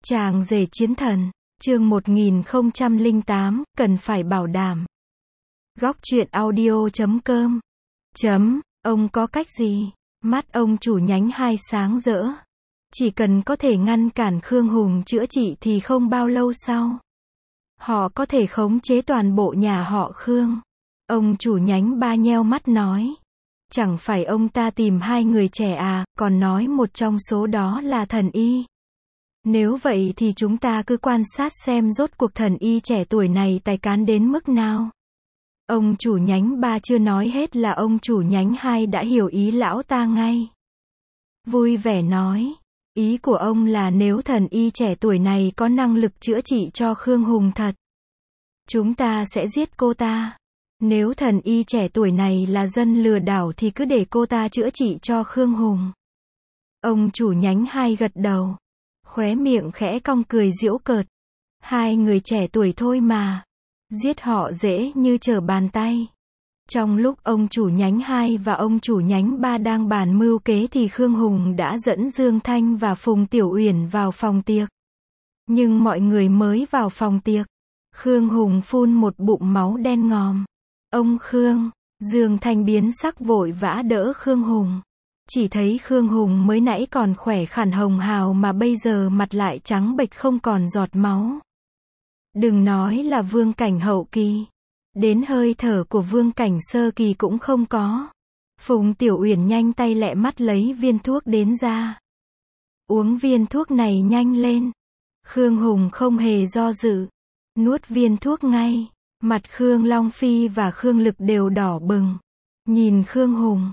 Chàng rể chiến thần, chương 1008, cần phải bảo đảm. Góc truyện audio.com. Ông có cách gì? Mắt ông chủ nhánh hai sáng rỡ. Chỉ cần có thể ngăn cản Khương Hùng chữa trị thì không bao lâu sau, họ có thể khống chế toàn bộ nhà họ Khương. Ông chủ nhánh ba nheo mắt nói. Chẳng phải ông ta tìm hai người trẻ à, còn nói một trong số đó là thần y. Nếu vậy thì chúng ta cứ quan sát xem rốt cuộc thần y trẻ tuổi này tài cán đến mức nào. Ông chủ nhánh ba chưa nói hết là ông chủ nhánh hai đã hiểu ý lão ta ngay. Vui vẻ nói. Ý của ông là nếu thần y trẻ tuổi này có năng lực chữa trị cho Khương Hùng thật, chúng ta sẽ giết cô ta. Nếu thần y trẻ tuổi này là dân lừa đảo thì cứ để cô ta chữa trị cho Khương Hùng. Ông chủ nhánh hai gật đầu. Khóe miệng khẽ cong cười giễu cợt. Hai người trẻ tuổi thôi mà. Giết họ dễ như trở bàn tay. Trong lúc ông chủ nhánh 2 và ông chủ nhánh 3 đang bàn mưu kế thì Khương Hùng đã dẫn Dương Thanh và Phùng Tiểu Uyển vào phòng tiệc. Nhưng mọi người mới vào phòng tiệc, Khương Hùng phun một bụng máu đen ngòm. Ông Khương, Dương Thanh biến sắc vội vã đỡ Khương Hùng. Chỉ thấy Khương Hùng mới nãy còn khỏe khoắn hồng hào mà bây giờ mặt lại trắng bệch không còn giọt máu. Đừng nói là vương cảnh hậu kỳ, đến hơi thở của vương cảnh sơ kỳ cũng không có. Phùng Tiểu Uyển nhanh tay lẹ mắt lấy viên thuốc đến ra. Uống viên thuốc này nhanh lên. Khương Hùng không hề do dự, nuốt viên thuốc ngay. Mặt Khương Long Phi và Khương Lực đều đỏ bừng. Nhìn Khương Hùng,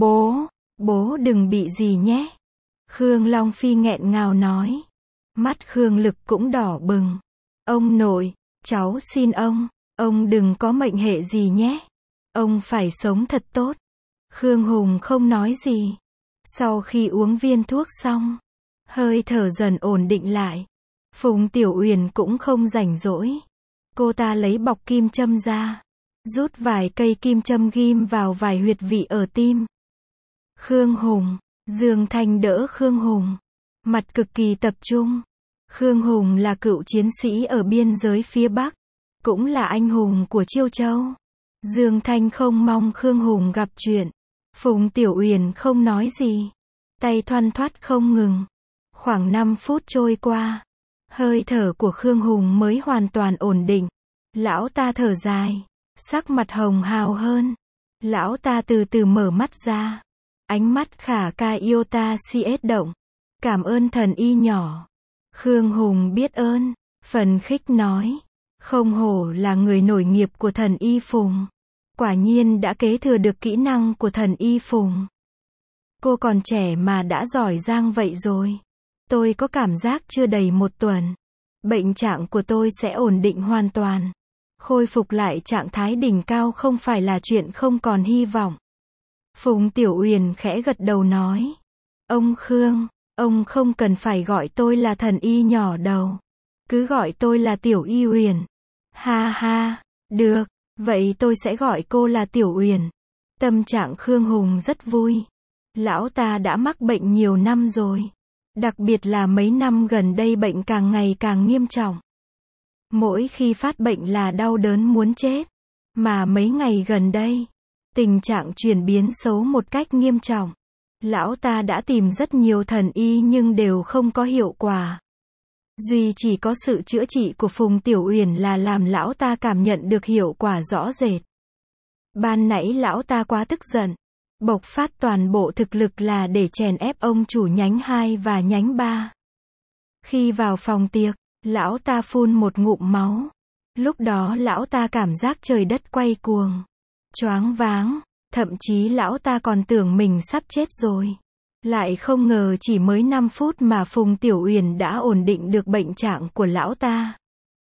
bố đừng bị gì nhé. Khương Long Phi nghẹn ngào nói. Mắt Khương Lực cũng đỏ bừng. Ông nội, cháu xin ông đừng có mệnh hệ gì nhé. Ông phải sống thật tốt. Khương Hùng không nói gì. Sau khi uống viên thuốc xong, hơi thở dần ổn định lại. Phùng Tiểu Uyển cũng không rảnh rỗi. Cô ta lấy bọc kim châm ra, rút vài cây kim châm ghim vào vài huyệt vị ở tim. Khương Hùng, Dương Thanh đỡ Khương Hùng, mặt cực kỳ tập trung. Khương Hùng là cựu chiến sĩ ở biên giới phía Bắc, cũng là anh hùng của Chiêu Châu. Dương Thanh không mong Khương Hùng gặp chuyện. Phùng Tiểu Uyển không nói gì, tay thoăn thoắt không ngừng. Khoảng 5 phút trôi qua, hơi thở của Khương Hùng mới hoàn toàn ổn định. Lão ta thở dài, sắc mặt hồng hào hơn. Lão ta từ từ mở mắt ra. Ánh mắt khả ca yêu ta CS động. Cảm ơn thần y nhỏ. Khương Hùng biết ơn, phần khích nói. Không hổ là người nổi nghiệp của thần y Phùng. Quả nhiên đã kế thừa được kỹ năng của thần y Phùng. Cô còn trẻ mà đã giỏi giang vậy rồi. Tôi có cảm giác chưa đầy 1 tuần, bệnh trạng của tôi sẽ ổn định hoàn toàn. Khôi phục lại trạng thái đỉnh cao không phải là chuyện không còn hy vọng. Phùng Tiểu Uyển khẽ gật đầu nói. Ông Khương, ông không cần phải gọi tôi là thần y nhỏ đâu. Cứ gọi tôi là Tiểu Y Uyển. Ha ha, được, vậy tôi sẽ gọi cô là Tiểu Uyển. Tâm trạng Khương Hùng rất vui. Lão ta đã mắc bệnh nhiều năm rồi. Đặc biệt là mấy năm gần đây bệnh càng ngày càng nghiêm trọng. Mỗi khi phát bệnh là đau đớn muốn chết. Mà mấy ngày gần đây, tình trạng chuyển biến xấu một cách nghiêm trọng. Lão ta đã tìm rất nhiều thần y nhưng đều không có hiệu quả. Duy chỉ có sự chữa trị của Phùng Tiểu Uyển là làm lão ta cảm nhận được hiệu quả rõ rệt. Ban nãy lão ta quá tức giận, bộc phát toàn bộ thực lực là để chèn ép ông chủ nhánh 2 và nhánh 3. Khi vào phòng tiệc, lão ta phun một ngụm máu. Lúc đó lão ta cảm giác trời đất quay cuồng, choáng váng, thậm chí lão ta còn tưởng mình sắp chết rồi. Lại không ngờ chỉ mới 5 phút mà Phùng Tiểu Uyển đã ổn định được bệnh trạng của lão ta.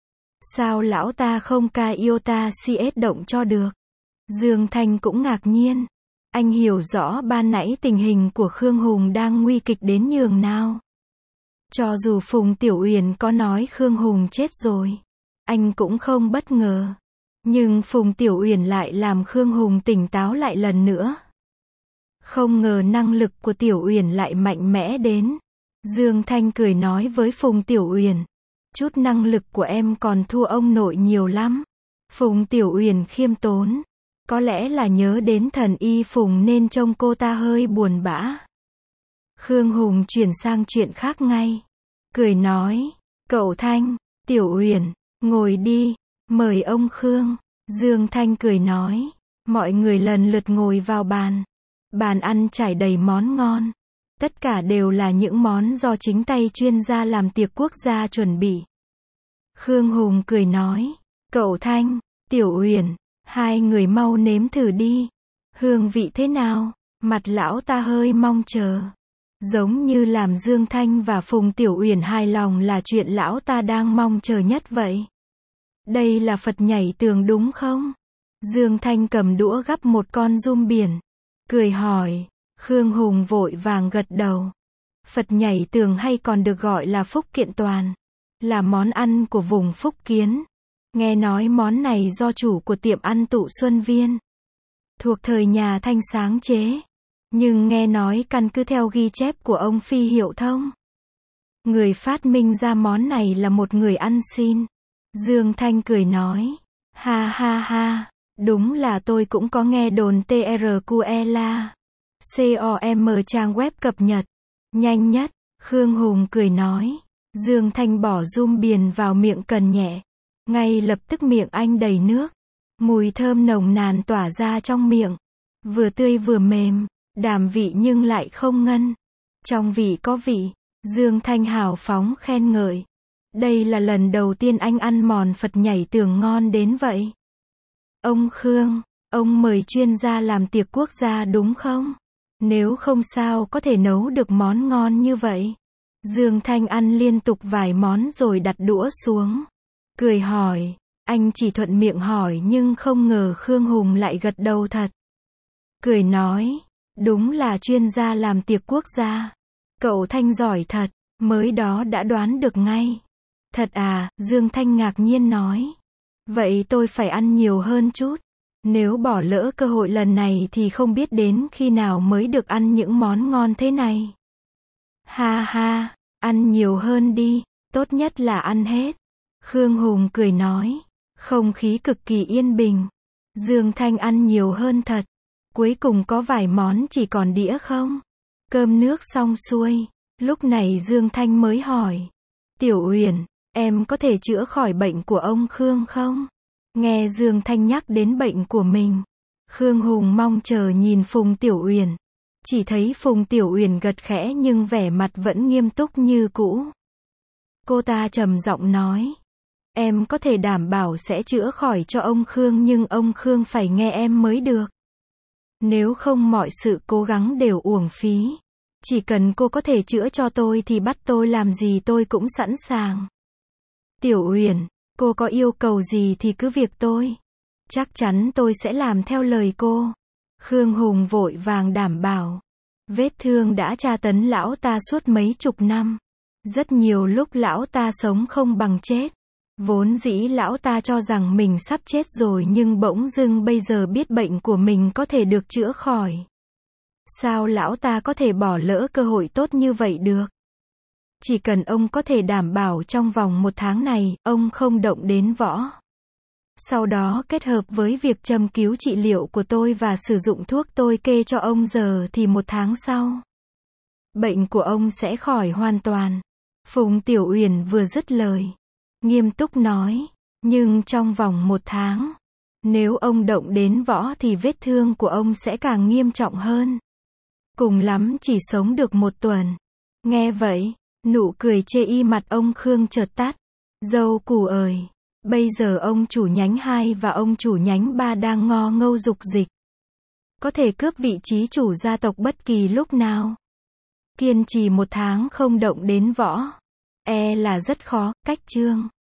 Sao lão ta không ca yêu ta CS động cho được? Dương Thanh cũng ngạc nhiên. Anh hiểu rõ ban nãy tình hình của Khương Hùng đang nguy kịch đến nhường nào. Cho dù Phùng Tiểu Uyển có nói Khương Hùng chết rồi, anh cũng không bất ngờ. Nhưng Phùng Tiểu Uyển lại làm Khương Hùng tỉnh táo lại lần nữa. Không ngờ năng lực của Tiểu Uyển lại mạnh mẽ đến Dương Thanh cười nói với Phùng Tiểu Uyển. Chút năng lực của em còn thua ông nội nhiều lắm. Phùng Tiểu Uyển khiêm tốn. Có lẽ là nhớ đến thần y Phùng nên trông cô ta hơi buồn bã. Khương Hùng chuyển sang chuyện khác ngay. Cười nói, cậu Thanh, Tiểu Uyển, ngồi đi, mời ông Khương. Dương Thanh cười nói, mọi người lần lượt ngồi vào bàn. Bàn ăn trải đầy món ngon. Tất cả đều là những món do chính tay chuyên gia làm tiệc quốc gia chuẩn bị. Khương Hùng cười nói, cậu Thanh, Tiểu Uyển, hai người mau nếm thử đi. Hương vị thế nào? Mặt lão ta hơi mong chờ. Giống như làm Dương Thanh và Phùng Tiểu Uyển hài lòng là chuyện lão ta đang mong chờ nhất vậy. Đây là Phật nhảy tường đúng không? Dương Thanh cầm đũa gắp một con giun biển. Cười hỏi. Khương Hùng vội vàng gật đầu. Phật nhảy tường hay còn được gọi là Phúc Kiện Toàn, là món ăn của vùng Phúc Kiến. Nghe nói món này do chủ của tiệm ăn Tụ Xuân Viên, thuộc thời nhà Thanh sáng chế. Nhưng nghe nói căn cứ theo ghi chép của ông Phi Hiệu Thông, người phát minh ra món này là một người ăn xin. Dương Thanh cười nói, ha ha ha, đúng là tôi cũng có nghe đồn. TRQLA COM trang web cập nhật nhanh nhất. Khương Hùng cười nói. Dương Thanh bỏ giun biển vào miệng cần nhẹ. Ngay lập tức miệng anh đầy nước. Mùi thơm nồng nàn tỏa ra trong miệng. Vừa tươi vừa mềm, đàm vị nhưng lại không ngân. Trong vị có vị. Dương Thanh hào phóng khen ngợi. Đây là lần đầu tiên anh ăn món Phật nhảy tường ngon đến vậy. Ông Khương, ông mời chuyên gia làm tiệc quốc gia đúng không? Nếu không sao có thể nấu được món ngon như vậy. Dương Thanh ăn liên tục vài món rồi đặt đũa xuống. Cười hỏi, anh chỉ thuận miệng hỏi nhưng không ngờ Khương Hùng lại gật đầu thật. Cười nói, đúng là chuyên gia làm tiệc quốc gia. Cậu Thanh giỏi thật, mới đó đã đoán được ngay. Thật à, Dương Thanh ngạc nhiên nói. Vậy tôi phải ăn nhiều hơn chút. Nếu bỏ lỡ cơ hội lần này thì không biết đến khi nào mới được ăn những món ngon thế này. Ha ha, ăn nhiều hơn đi, tốt nhất là ăn hết. Khương Hùng cười nói. Không khí cực kỳ yên bình. Dương Thanh ăn nhiều hơn thật. Cuối cùng có vài món chỉ còn đĩa không? Cơm nước xong xuôi. Lúc này Dương Thanh mới hỏi. Tiểu Uyển, em có thể chữa khỏi bệnh của ông Khương không? Nghe Dương Thanh nhắc đến bệnh của mình, Khương Hùng mong chờ nhìn Phùng Tiểu Uyển. Chỉ thấy Phùng Tiểu Uyển gật khẽ nhưng vẻ mặt vẫn nghiêm túc như cũ. Cô ta trầm giọng nói. Em có thể đảm bảo sẽ chữa khỏi cho ông Khương nhưng ông Khương phải nghe em mới được. Nếu không mọi sự cố gắng đều uổng phí. Chỉ cần cô có thể chữa cho tôi thì bắt tôi làm gì tôi cũng sẵn sàng. Tiểu Uyển, cô có yêu cầu gì thì cứ việc tôi. Chắc chắn tôi sẽ làm theo lời cô. Khương Hùng vội vàng đảm bảo. Vết thương đã tra tấn lão ta suốt mấy chục năm. Rất nhiều lúc lão ta sống không bằng chết. Vốn dĩ lão ta cho rằng mình sắp chết rồi nhưng bỗng dưng bây giờ biết bệnh của mình có thể được chữa khỏi. Sao lão ta có thể bỏ lỡ cơ hội tốt như vậy được? Chỉ cần ông có thể đảm bảo trong vòng 1 tháng này, ông không động đến võ. Sau đó kết hợp với việc châm cứu trị liệu của tôi và sử dụng thuốc tôi kê cho ông giờ thì 1 tháng sau, bệnh của ông sẽ khỏi hoàn toàn. Phùng Tiểu Uyển vừa dứt lời, nghiêm túc nói, nhưng trong vòng 1 tháng, nếu ông động đến võ thì vết thương của ông sẽ càng nghiêm trọng hơn. Cùng lắm chỉ sống được 1 tuần. Nghe vậy, nụ cười chê y mặt ông Khương chợt tắt. Dâu củ ơi, bây giờ ông chủ nhánh 2 và ông chủ nhánh 3 đang ngo ngâu dục dịch. Có thể cướp vị trí chủ gia tộc bất kỳ lúc nào. Kiên trì 1 tháng không động đến võ, là rất khó. Cách chương